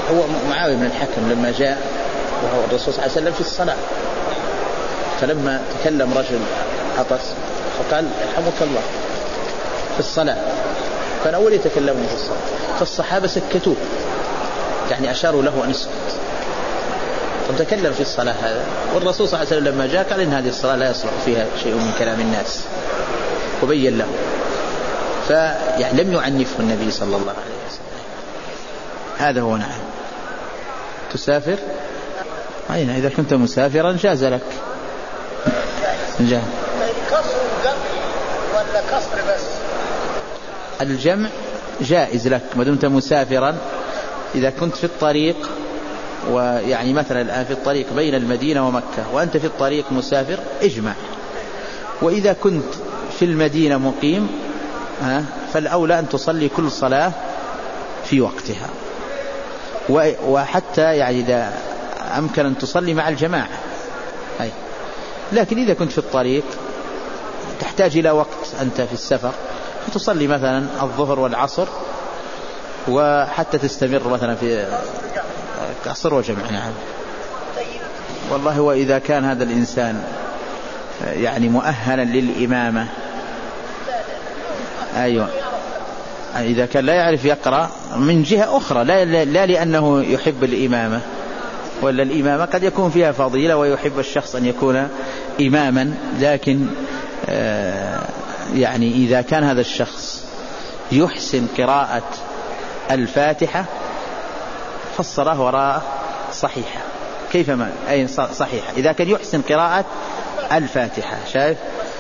هو معاوية بن الحكم لما جاء وهو الرسول صلى الله عليه وسلم في الصلاة، فلما تكلم رجل عطس فقال يرحمك الله في الصلاة، كان أول يتكلمون في الصلاة، فالصحابة سكتوه يعني أشاروا له أن يسكت، فتكلم في الصلاة هذا، والرسول صلى الله عليه وسلم لما جاء قال إن هذه الصلاة لا يصلح فيها شيء من كلام الناس وبين له، فيعني لم يعنفه النبي صلى الله عليه وسلم. هذا هو. نعم. تسافر أين إذا كنت مسافرا جاز لك كسر الجمع ولا كسر بس؟ الجمع جائز لك ما دمت مسافرا. إذا كنت في الطريق، ويعني مثلا الآن في الطريق بين المدينة ومكة وأنت في الطريق مسافر اجمع، وإذا كنت في المدينة مقيم فالأولى أن تصلي كل صلاة في وقتها، وحتى يعني إذا أمكن أن تصلي مع الجماعة. لكن إذا كنت في الطريق تحتاج إلى وقت أنت في السفر، تصلي مثلا الظهر والعصر وحتى تستمر مثلا في عصر وجمع. نعم. والله وإذا كان هذا الإنسان يعني مؤهلا للإمامة، أيوة، إذا كان لا يعرف يقرأ من جهة أخرى، لا لأنه يحب الإمامة، ولا الإمامة قد يكون فيها فضيلة ويحب الشخص أن يكون إماما، لكن يعني إذا كان هذا الشخص يحسن قراءة الفاتحة فالصلاة وراءه صحيحة، كيفما أي صحيحة إذا كان يحسن قراءة الفاتحة. شايف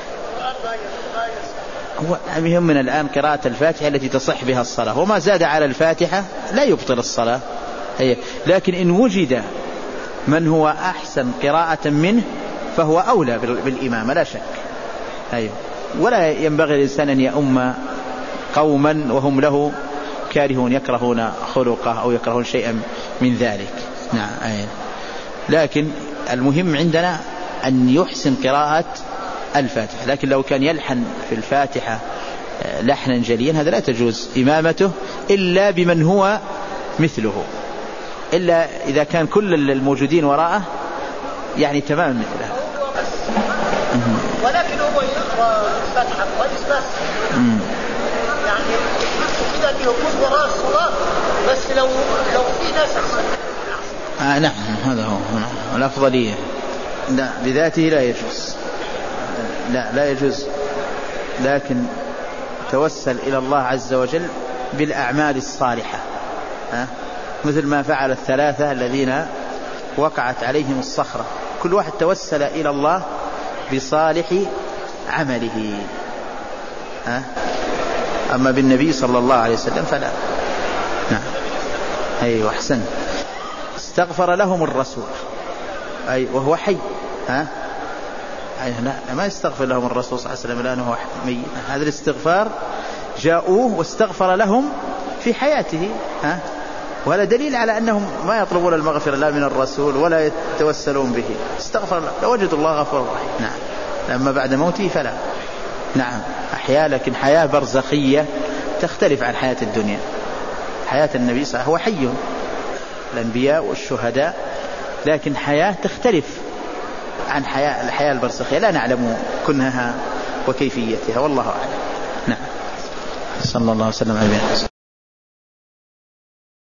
هو يهمنا الآن قراءة الفاتحة التي تصح بها الصلاة، وما زاد على الفاتحة لا يبطل الصلاة. لكن إن وجد من هو أحسن قراءة منه فهو أولى بالإمامة لا شك. ولا ينبغي الإنسان أن يؤم قوما وهم له كارهون، يكرهون خلقه أو يكرهون شيئا من ذلك. نعم. لكن المهم عندنا أن يحسن قراءة الفاتحة، لكن لو كان يلحن في الفاتحة لحنا جليا هذا لا تجوز إمامته إلا بمن هو مثله، إلا إذا كان كل الموجودين وراءه يعني تمام مثله. ولكن هو يقرأ الفاتحة كويس بس يعني كده اللي يكون وراء الصلاة، بس لو في ناس نعم هذا هو الأفضلية. لا بذاته لا يجوز، لا يجوز، لكن توسل إلى الله عز وجل بالأعمال الصالحة، مثل ما فعل الثلاثة الذين وقعت عليهم الصخرة، كل واحد توسل إلى الله بصالح عمله. أما بالنبي صلى الله عليه وسلم فلا. نعم. أيوة أحسن. استغفر لهم الرسول وهو حي. لا ما يستغفر لهم الرسول صلى الله عليه وسلم لأنه ميت، هذا الاستغفار جاءوه واستغفر لهم في حياته، وهذا دليل على أنهم ما يطلبون المغفرة لا من الرسول ولا يتوسلون به، استغفر لوجدوا الله غفور رحيم. نعم. لما بعد موته فلا. نعم أحياء، لكن حياة برزخية تختلف عن حياة الدنيا. حياة النبي صلى الله عليه وسلم هو حي، الأنبياء والشهداء، لكن حياة تختلف عن الحياة البرزخية لا نعلم كنها وكيفيتها، والله أعلم. نعم. صلى الله عليه وسلم على نبينا.